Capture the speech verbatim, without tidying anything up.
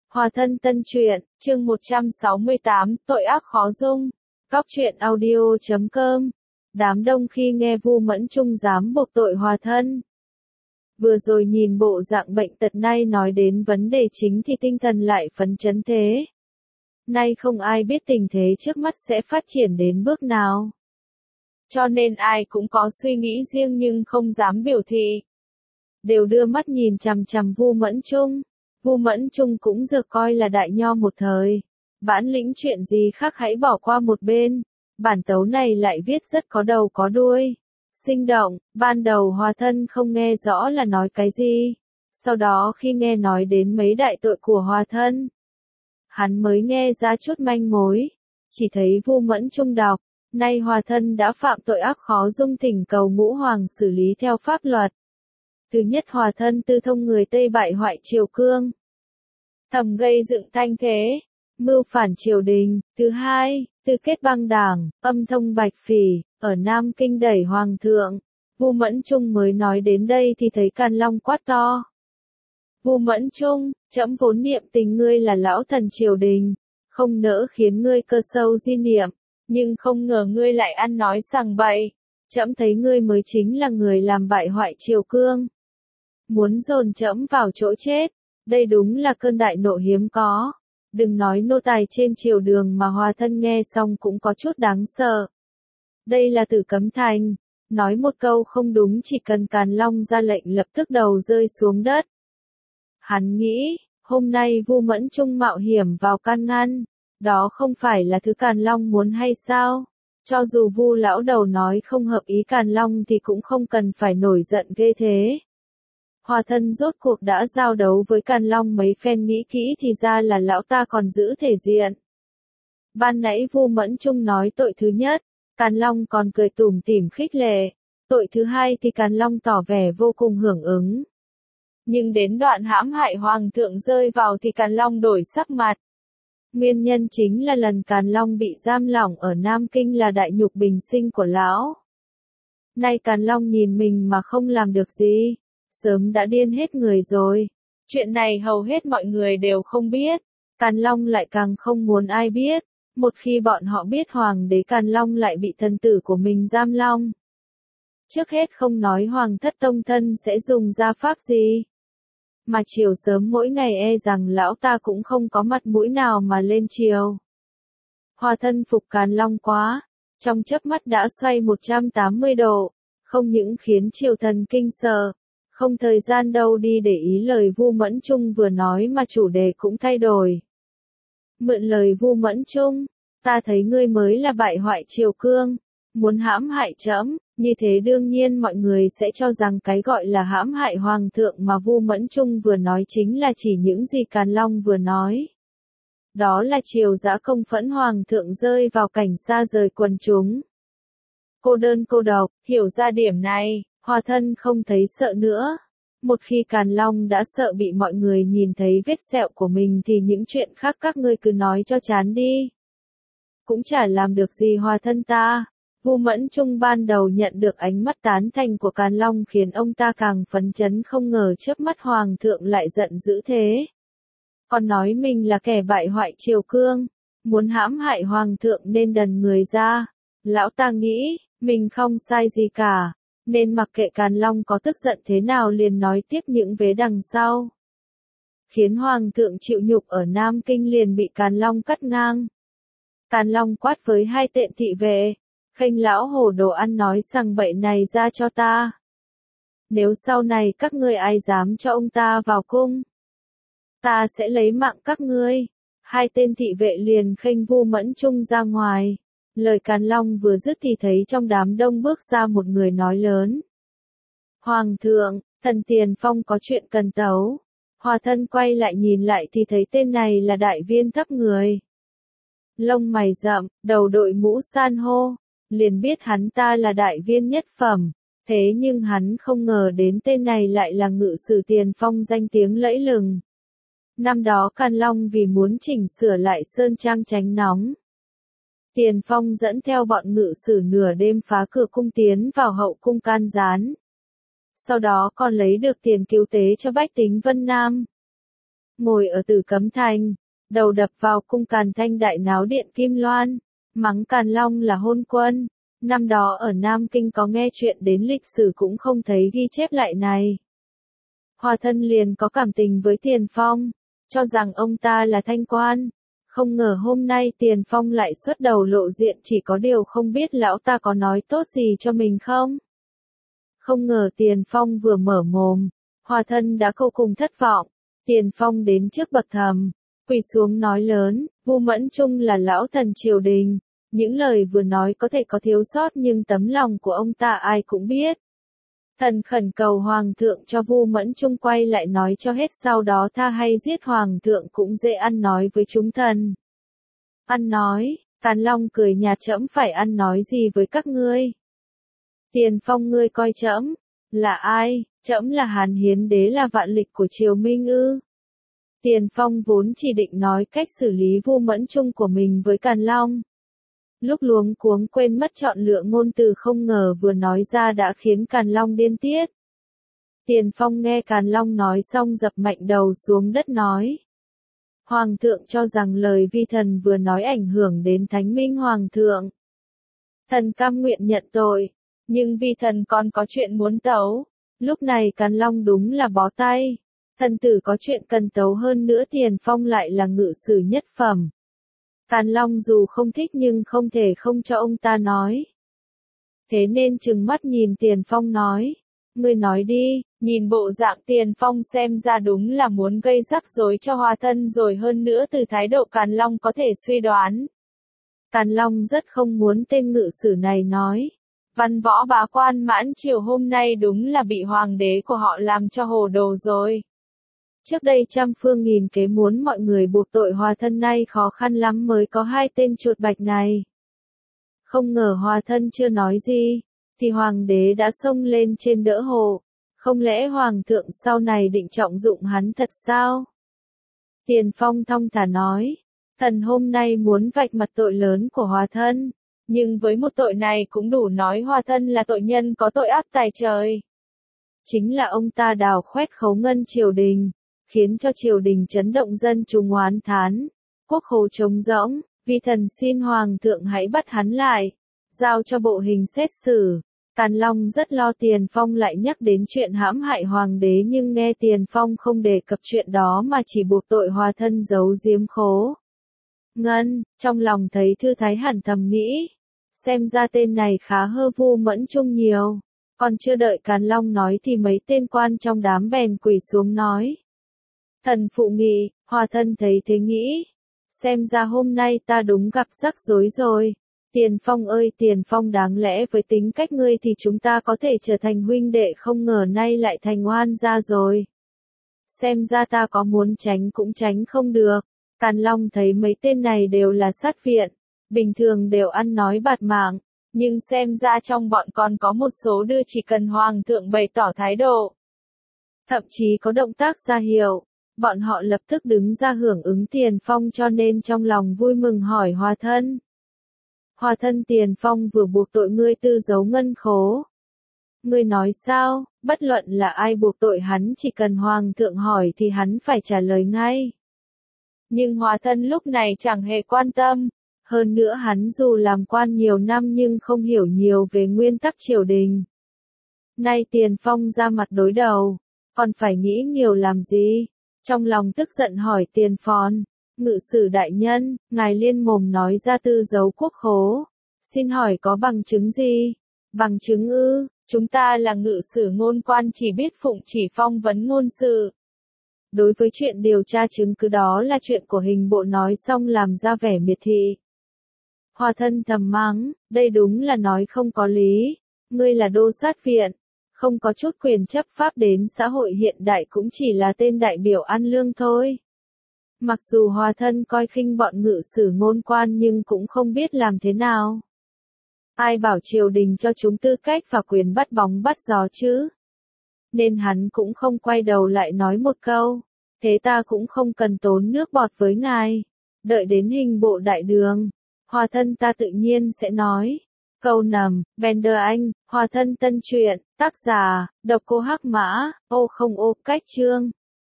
Hòa thân tân truyện, chương một trăm sáu mươi tám, tội ác khó dung. Cóc truyện audio chấm com. Đám đông khi nghe Vu Mẫn Trung dám buộc tội hòa thân. Vừa rồi nhìn bộ dạng bệnh tật nay nói đến vấn đề chính thì tinh thần lại phấn chấn thế. Nay không ai biết tình thế trước mắt sẽ phát triển đến bước nào. Cho nên ai cũng có suy nghĩ riêng nhưng không dám biểu thị. Đều đưa mắt nhìn chằm chằm Vu Mẫn Trung. Vu Mẫn Trung cũng được coi là đại nho một thời. Bản lĩnh chuyện gì khác hãy bỏ qua một bên. Bản tấu này lại viết rất có đầu có đuôi. Sinh động, ban đầu hòa thân không nghe rõ là nói cái gì. Sau đó khi nghe nói đến mấy đại tội của hòa thân, hắn mới nghe ra chút manh mối. Chỉ thấy Vu Mẫn Trung đọc, nay hòa thân đã phạm tội ác khó dung, thỉnh cầu ngũ hoàng xử lý theo pháp luật. Thứ nhất, hòa thân tư thông người Tây bại hoại triều cương, thầm gây dựng thanh thế, mưu phản triều đình. Thứ hai, tư kết băng đảng, âm thông bạch phỉ, ở Nam Kinh đẩy hoàng thượng. Vu Mẫn Trung mới nói đến đây thì thấy Càn Long quát to. Vu Mẫn Trung, trẫm vốn niệm tình ngươi là lão thần triều đình, không nỡ khiến ngươi cơ sâu di niệm, nhưng không ngờ ngươi lại ăn nói sằng bậy. Trẫm thấy ngươi mới chính là người làm bại hoại triều cương, muốn dồn trẫm vào chỗ chết. Đây đúng là cơn đại nộ hiếm có. Đừng nói nô tài trên triều đường mà hòa thân nghe xong cũng có chút đáng sợ. Đây là Tử Cấm Thành. Nói một câu không đúng chỉ cần Càn Long ra lệnh lập tức đầu rơi xuống đất. Hắn nghĩ, hôm nay Vu Mẫn Trung mạo hiểm vào can ngăn, đó không phải là thứ Càn Long muốn hay sao? Cho dù Vu lão đầu nói không hợp ý Càn Long thì cũng không cần phải nổi giận ghê thế. Hòa thân rốt cuộc đã giao đấu với Càn Long mấy phen, nghĩ kỹ thì ra là lão ta còn giữ thể diện. Ban nãy Vu Mẫn Trung nói tội thứ nhất, Càn Long còn cười tủm tỉm khích lệ. Tội thứ hai thì Càn Long tỏ vẻ vô cùng hưởng ứng. Nhưng đến đoạn hãm hại hoàng thượng rơi vào thì Càn Long đổi sắc mặt. Nguyên nhân chính là lần Càn Long bị giam lỏng ở Nam Kinh là đại nhục bình sinh của lão. Nay Càn Long nhìn mình mà không làm được gì, sớm đã điên hết người rồi. Chuyện này hầu hết mọi người đều không biết. Càn Long lại càng không muốn ai biết. Một khi bọn họ biết hoàng đế Càn Long lại bị thần tử của mình giam long. Trước hết không nói hoàng thất tông thân sẽ dùng gia pháp gì, mà chiều sớm mỗi ngày e rằng lão ta cũng không có mặt mũi nào mà lên triều. Hòa thân phục Càn Long quá, trong chớp mắt đã xoay một trăm tám mươi độ, không những khiến triều thần kinh sợ, không thời gian đâu đi để ý lời Vu Mẫn Trung vừa nói mà chủ đề cũng thay đổi. Mượn lời Vu Mẫn Trung, ta thấy ngươi mới là bại hoại triều cương, muốn hãm hại trẫm. Như thế đương nhiên mọi người sẽ cho rằng cái gọi là hãm hại hoàng thượng mà Vu Mẫn Trung vừa nói chính là chỉ những gì Càn Long vừa nói. Đó là triều dã công phẫn hoàng thượng rơi vào cảnh xa rời quần chúng, cô đơn cô độc. Hiểu ra điểm này, hòa thân không thấy sợ nữa. Một khi Càn Long đã sợ bị mọi người nhìn thấy vết sẹo của mình thì những chuyện khác các ngươi cứ nói cho chán đi, cũng chả làm được gì hòa thân ta. Vu Mẫn Trung ban đầu nhận được ánh mắt tán thành của Càn Long khiến ông ta càng phấn chấn, không ngờ chớp mắt hoàng thượng lại giận dữ thế. Còn nói mình là kẻ bại hoại triều cương, muốn hãm hại hoàng thượng nên đần người ra. Lão ta nghĩ, mình không sai gì cả, nên mặc kệ Càn Long có tức giận thế nào liền nói tiếp những vế đằng sau. Khiến hoàng thượng chịu nhục ở Nam Kinh liền bị Càn Long cắt ngang. Càn Long quát với hai tên thị vệ, khênh lão hồ đồ ăn nói sằng bậy này ra cho ta. Nếu sau này các ngươi ai dám cho ông ta vào cung, ta sẽ lấy mạng các ngươi. Hai tên thị vệ liền khênh Vu Mẫn Trung ra ngoài. Lời Càn Long vừa dứt thì thấy trong đám đông bước ra một người nói lớn. Hoàng thượng, thần Tiền Phong có chuyện cần tấu. Hòa thân quay lại nhìn lại thì thấy tên này là đại viên thấp người, lông mày rậm, đầu đội mũ san hô, liền biết hắn ta là đại viên nhất phẩm. Thế nhưng hắn không ngờ đến tên này lại là ngự sử Tiền Phong danh tiếng lẫy lừng. Năm đó Càn Long vì muốn chỉnh sửa lại sơn trang tránh nóng, Tiền Phong dẫn theo bọn ngự sử nửa đêm phá cửa cung tiến vào hậu cung can gián. Sau đó còn lấy được tiền cứu tế cho bách tính Vân Nam. ngồi ở Tử Cấm Thành, đầu đập vào cung Càn Thanh đại náo điện Kim Loan, mắng Càn Long là hôn quân. Năm đó ở Nam Kinh có nghe chuyện đến lịch sử cũng không thấy ghi chép lại này. Hòa Thân liền có cảm tình với Tiền Phong, cho rằng ông ta là thanh quan. Không ngờ hôm nay Tiền Phong lại xuất đầu lộ diện, chỉ có điều không biết lão ta có nói tốt gì cho mình không? Không ngờ Tiền Phong vừa mở mồm, Hòa Thân đã vô cùng thất vọng. Tiền Phong đến trước bậc thềm, quỳ xuống nói lớn, Vu Mẫn Trung là lão thần triều đình. Những lời vừa nói có thể có thiếu sót nhưng tấm lòng của ông ta ai cũng biết. Thần khẩn cầu Hoàng thượng cho Vu Mẫn Trung quay lại nói cho hết, sau đó tha hay giết Hoàng thượng cũng dễ ăn nói với chúng thần. Ăn nói, Càn Long cười nhạt, trẫm phải ăn nói gì với các ngươi? Tiền Phong, ngươi coi trẫm là ai? Trẫm là Hàn Hiến Đế, là vạn lịch của Triều Minh ư? Tiền Phong vốn chỉ định nói cách xử lý Vu Mẫn Trung của mình với Càn Long. Lúc luống cuống quên mất chọn lựa ngôn từ, không ngờ vừa nói ra đã khiến Càn Long điên tiết. Tiền Phong nghe Càn Long nói xong dập mạnh đầu xuống đất nói. Hoàng thượng cho rằng lời vi thần vừa nói ảnh hưởng đến thánh minh Hoàng thượng. Thần cam nguyện nhận tội, nhưng vi thần còn có chuyện muốn tấu. Lúc này Càn Long đúng là bó tay. Thần tử có chuyện cần tấu hơn nữa, Tiền Phong lại là ngự sử nhất phẩm. Càn Long dù không thích nhưng không thể không cho ông ta nói. Thế nên trừng mắt nhìn Tiền Phong nói. Ngươi nói đi. Nhìn bộ dạng Tiền Phong xem ra đúng là muốn gây rắc rối cho Hòa Thân rồi, hơn nữa từ thái độ Càn Long có thể suy đoán. Càn Long rất không muốn tên ngự sử này nói. Văn võ bá quan Mãn Triều hôm nay đúng là bị hoàng đế của họ làm cho hồ đồ rồi. Trước đây trăm phương nghìn kế muốn mọi người buộc tội Hòa Thân, nay khó khăn lắm mới có hai tên chuột bạch này. Không ngờ Hòa Thân chưa nói gì, thì hoàng đế đã xông lên trên đỡ hồ. Không lẽ hoàng thượng sau này định trọng dụng hắn thật sao? Tiền Phong thong thả nói, thần hôm nay muốn vạch mặt tội lớn của Hòa Thân, nhưng với một tội này cũng đủ nói Hòa Thân là tội nhân có tội ác tày trời. Chính là ông ta đào khoét khấu ngân triều đình, khiến cho triều đình chấn động, dân chúng oán thán, quốc khố trống rỗng. Vi thần xin Hoàng thượng hãy bắt hắn lại, giao cho bộ hình xét xử. Càn Long rất lo Tiền Phong lại nhắc đến chuyện hãm hại hoàng đế, nhưng nghe Tiền Phong không đề cập chuyện đó mà chỉ buộc tội Hòa Thân giấu giếm khố ngân, trong lòng thấy thư thái, hẳn thầm nghĩ, xem ra tên này khá hơ Vu Mẫn Trung nhiều. Còn chưa đợi Càn Long nói thì mấy tên quan trong đám bèn quỳ xuống nói. Thần phụ nghị. Hòa Thân thấy thế nghĩ, xem ra hôm nay ta đúng gặp rắc rối rồi. Tiền Phong ơi, Tiền Phong, đáng lẽ với tính cách ngươi thì chúng ta có thể trở thành huynh đệ, không ngờ nay lại thành oan gia rồi. Xem ra ta có muốn tránh cũng tránh không được. Càn Long thấy mấy tên này đều là sát viện, bình thường đều ăn nói bạt mạng, nhưng xem ra trong bọn còn có một số đứa chỉ cần Hoàng thượng bày tỏ thái độ, thậm chí có động tác ra hiệu, bọn họ lập tức đứng ra hưởng ứng Tiền Phong, cho nên trong lòng vui mừng hỏi Hòa Thân. Hòa Thân, Tiền Phong vừa buộc tội ngươi tư giấu ngân khố. Ngươi nói sao? Bất luận là ai buộc tội hắn, chỉ cần Hoàng thượng hỏi thì hắn phải trả lời ngay. Nhưng Hòa Thân lúc này chẳng hề quan tâm. Hơn nữa hắn dù làm quan nhiều năm nhưng không hiểu nhiều về nguyên tắc triều đình. Nay Tiền Phong ra mặt đối đầu, còn phải nghĩ nhiều làm gì? Trong lòng tức giận hỏi Tiền Phong. Ngự sử đại nhân, ngài liên mồm nói ra tư giấu quốc khố. Xin hỏi có bằng chứng gì? Bằng chứng ư? Chúng ta là ngự sử ngôn quan, chỉ biết phụng chỉ phong vấn ngôn sự. Đối với chuyện điều tra chứng cứ đó là chuyện của hình bộ, nói xong làm ra vẻ miệt thị. Hòa Thân thầm mắng, đây đúng là nói không có lý. Ngươi là đô sát viện, không có chút quyền chấp pháp, đến xã hội hiện đại cũng chỉ là tên đại biểu ăn lương thôi. Mặc dù Hòa Thân coi khinh bọn ngự sử ngôn quan nhưng cũng không biết làm thế nào. Ai bảo triều đình cho chúng tư cách và quyền bắt bóng bắt gió chứ? Nên hắn cũng không quay đầu lại nói một câu. Thế ta cũng không cần tốn nước bọt với ngài. Đợi đến hình bộ đại đường, Hòa Thân ta tự nhiên sẽ nói. Câu nầm, Bender Anh, Hòa Thân tân truyện, tác giả, độc cô Hắc Mã, ô không ô, cách chương.